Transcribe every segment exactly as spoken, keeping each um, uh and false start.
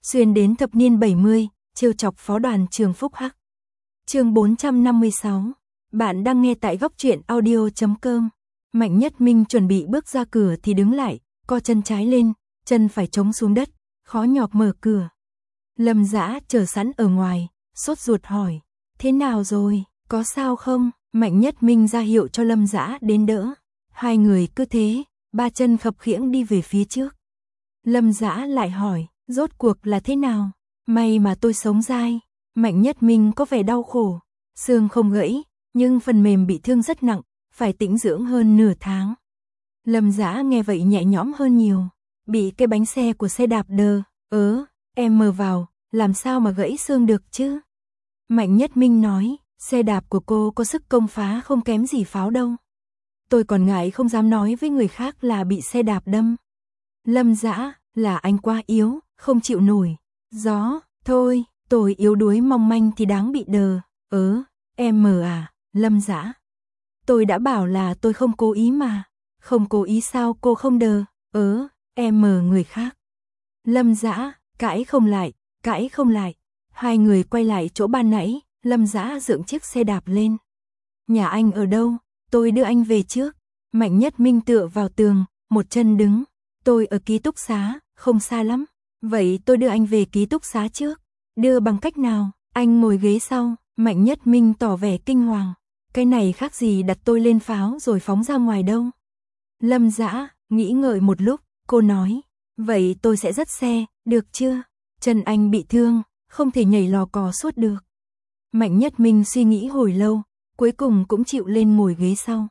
xuyên đến thập niên bảy mươi, trêu chọc phó đoàn trường Phúc Hắc. Chương bốn trăm năm mươi sáu. Bạn đang nghe tại góc truyện audio chấm com. Mạnh Nhất Minh chuẩn bị bước ra cửa thì đứng lại, co chân trái lên, chân phải chống xuống đất, khó nhọc mở cửa. Lâm Dã chờ sẵn ở ngoài, sốt ruột hỏi, thế nào rồi, có sao không? Mạnh Nhất Minh ra hiệu cho Lâm Dã đến đỡ. Hai người cứ thế, ba chân khập khiễng đi về phía trước. Lâm Dã lại hỏi, rốt cuộc là thế nào? May mà tôi sống dai. Mạnh Nhất Minh có vẻ đau khổ, xương không gãy, nhưng phần mềm bị thương rất nặng, phải tĩnh dưỡng hơn nửa tháng. Lâm Dã nghe vậy nhẹ nhõm hơn nhiều, bị cái bánh xe của xe đạp đờ, ớ, em mờ vào, làm sao mà gãy xương được chứ? Mạnh Nhất Minh nói, xe đạp của cô có sức công phá không kém gì pháo đâu. Tôi còn ngại không dám nói với người khác là bị xe đạp đâm. Lâm Dã, là anh quá yếu, không chịu nổi. Gió, thôi, tôi yếu đuối mong manh thì đáng bị đờ. Ớ, em mờ à, Lâm Dã. Tôi đã bảo là tôi không cố ý mà. Không cố ý sao cô không đờ, ớ, em mờ người khác. Lâm Dã, cãi không lại, cãi không lại. Hai người quay lại chỗ ban nãy, Lâm Dã dựng chiếc xe đạp lên. Nhà anh ở đâu? Tôi đưa anh về trước. Mạnh Nhất Minh tựa vào tường, một chân đứng. Tôi ở ký túc xá, không xa lắm. Vậy tôi đưa anh về ký túc xá trước. Đưa bằng cách nào? Anh ngồi ghế sau. Mạnh Nhất Minh tỏ vẻ kinh hoàng. Cái này khác gì đặt tôi lên pháo rồi phóng ra ngoài đâu. Lâm Dã nghĩ ngợi một lúc, cô nói. Vậy tôi sẽ dắt xe, được chưa? Chân anh bị thương, không thể nhảy lò cò suốt được. Mạnh Nhất Minh suy nghĩ hồi lâu, cuối cùng cũng chịu lên ngồi ghế sau.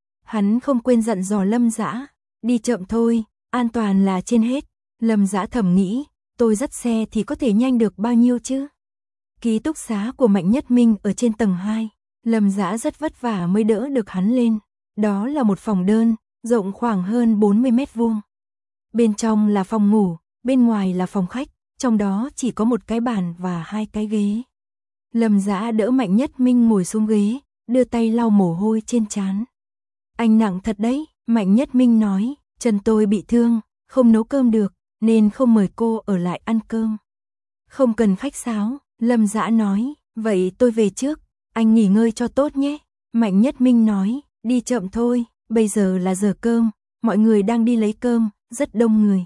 Hắn không quên dặn dò Lâm Dã, đi chậm thôi, an toàn là trên hết. Lâm Dã thầm nghĩ, tôi dắt xe thì có thể nhanh được bao nhiêu chứ? Ký túc xá của Mạnh Nhất Minh ở trên tầng hai, Lâm Dã rất vất vả mới đỡ được hắn lên. Đó là một phòng đơn, rộng khoảng hơn bốn mươi mét vuông. Bên trong là phòng ngủ, bên ngoài là phòng khách, trong đó chỉ có một cái bàn và hai cái ghế. Lâm Dã đỡ Mạnh Nhất Minh ngồi xuống ghế, đưa tay lau mồ hôi trên trán. Anh nặng thật đấy, Mạnh Nhất Minh nói, chân tôi bị thương, không nấu cơm được, nên không mời cô ở lại ăn cơm. Không cần khách sáo, Lâm Dã nói, vậy tôi về trước, anh nghỉ ngơi cho tốt nhé. Mạnh Nhất Minh nói, đi chậm thôi, bây giờ là giờ cơm, mọi người đang đi lấy cơm, rất đông người.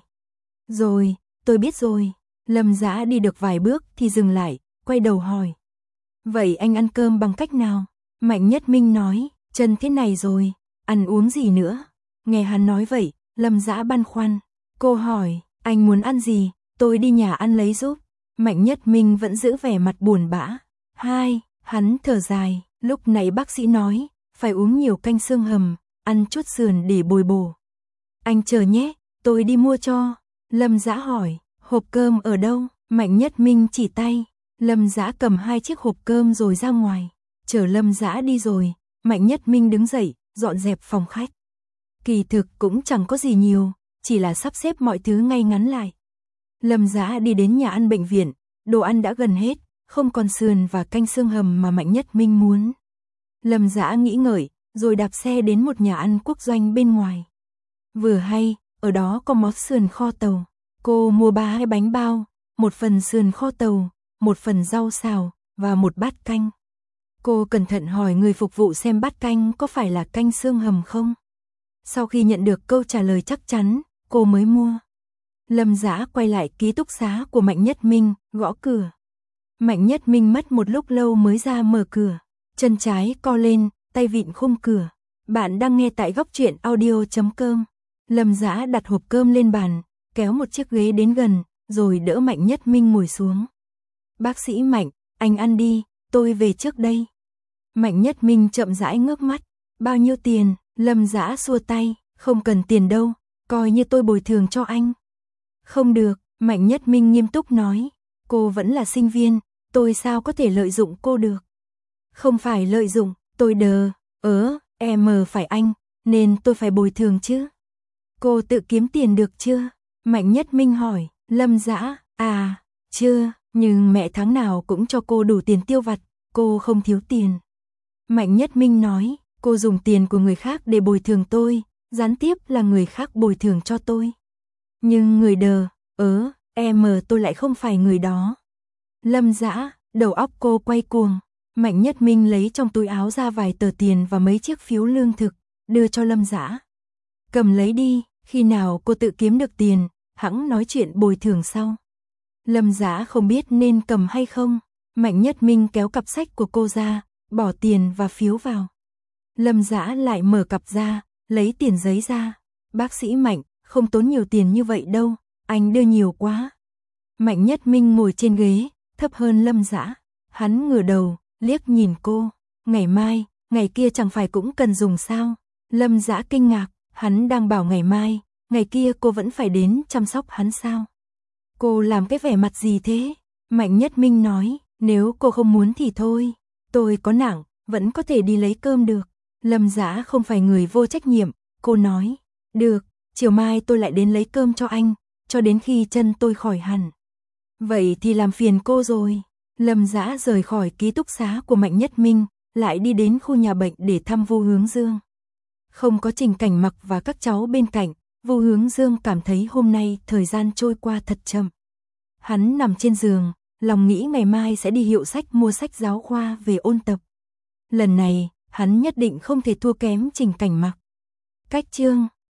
Rồi, tôi biết rồi. Lâm Dã đi được vài bước thì dừng lại, quay đầu hỏi. Vậy anh ăn cơm bằng cách nào? Mạnh Nhất Minh nói, chân thế này rồi, ăn uống gì nữa? Nghe hắn nói vậy, Lâm Dã băn khoăn. Cô hỏi, anh muốn ăn gì? Tôi đi nhà ăn lấy giúp. Mạnh Nhất Minh vẫn giữ vẻ mặt buồn bã. Hai, hắn thở dài, lúc nãy bác sĩ nói, phải uống nhiều canh xương hầm, ăn chút sườn để bồi bổ. Anh chờ nhé, tôi đi mua cho. Lâm Dã hỏi, hộp cơm ở đâu? Mạnh Nhất Minh chỉ tay. Lâm Dã cầm hai chiếc hộp cơm rồi ra ngoài. Chờ Lâm Dã đi rồi, Mạnh Nhất Minh đứng dậy, dọn dẹp phòng khách. Kỳ thực cũng chẳng có gì nhiều, chỉ là sắp xếp mọi thứ ngay ngắn lại. Lâm Dã đi đến nhà ăn bệnh viện, đồ ăn đã gần hết, không còn sườn và canh xương hầm mà Mạnh Nhất Minh muốn. Lâm Dã nghĩ ngợi, rồi đạp xe đến một nhà ăn quốc doanh bên ngoài. Vừa hay, ở đó có món sườn kho tàu. Cô mua ba cái bánh bao, một phần sườn kho tàu, một phần rau xào, và một bát canh. Cô cẩn thận hỏi người phục vụ xem bát canh có phải là canh xương hầm không. Sau khi nhận được câu trả lời chắc chắn, cô mới mua. Lâm Dã quay lại ký túc xá của Mạnh Nhất Minh, gõ cửa. Mạnh Nhất Minh mất một lúc lâu mới ra mở cửa. Chân trái co lên, tay vịn khung cửa. Bạn đang nghe tại góc truyện audio chấm com. Lâm Dã đặt hộp cơm lên bàn, kéo một chiếc ghế đến gần, rồi đỡ Mạnh Nhất Minh ngồi xuống. Bác sĩ Mạnh, anh ăn đi, tôi về trước đây. Mạnh Nhất Minh chậm rãi ngước mắt. Bao nhiêu tiền? Lâm Dã xua tay, không cần tiền đâu, coi như tôi bồi thường cho anh. Không được, Mạnh Nhất Minh nghiêm túc nói. Cô vẫn là sinh viên, tôi sao có thể lợi dụng cô được? Không phải lợi dụng, tôi đờ, ớ, em mờ phải anh, nên tôi phải bồi thường chứ. Cô tự kiếm tiền được chưa? Mạnh Nhất Minh hỏi. Lâm Dã, à, chưa, nhưng mẹ tháng nào cũng cho cô đủ tiền tiêu vặt, cô không thiếu tiền. Mạnh Nhất Minh nói, cô dùng tiền của người khác để bồi thường tôi, gián tiếp là người khác bồi thường cho tôi. Nhưng người đờ, ớ, Em tôi lại không phải người đó. Lâm Dã, đầu óc cô quay cuồng. Mạnh Nhất Minh lấy trong túi áo ra vài tờ tiền và mấy chiếc phiếu lương thực, đưa cho Lâm Dã. Cầm lấy đi, khi nào cô tự kiếm được tiền, hẵng nói chuyện bồi thường sau. Lâm Dã không biết nên cầm hay không. Mạnh Nhất Minh kéo cặp sách của cô ra, bỏ tiền và phiếu vào. Lâm Dã lại mở cặp ra, lấy tiền giấy ra. Bác sĩ Mạnh, không tốn nhiều tiền như vậy đâu, anh đưa nhiều quá. Mạnh Nhất Minh ngồi trên ghế, thấp hơn Lâm Dã. Hắn ngửa đầu, liếc nhìn cô. Ngày mai, ngày kia chẳng phải cũng cần dùng sao? Lâm Dã kinh ngạc, hắn đang bảo ngày mai, ngày kia cô vẫn phải đến chăm sóc hắn sao? Cô làm cái vẻ mặt gì thế? Mạnh Nhất Minh nói, nếu cô không muốn thì thôi, tôi có nặng, vẫn có thể đi lấy cơm được. Lâm Dã không phải người vô trách nhiệm, cô nói, được, chiều mai tôi lại đến lấy cơm cho anh, cho đến khi chân tôi khỏi hẳn. Vậy thì làm phiền cô rồi. Lâm Dã rời khỏi ký túc xá của Mạnh Nhất Minh, lại đi đến khu nhà bệnh để thăm Vu Hướng Dương. Không có Trình Cảnh Mặc và các cháu bên cạnh, Vu Hướng Dương cảm thấy hôm nay thời gian trôi qua thật chậm. Hắn nằm trên giường, lòng nghĩ ngày mai sẽ đi hiệu sách mua sách giáo khoa về ôn tập. Lần này, hắn nhất định không thể thua kém Trình Cảnh Mặc. Cách chương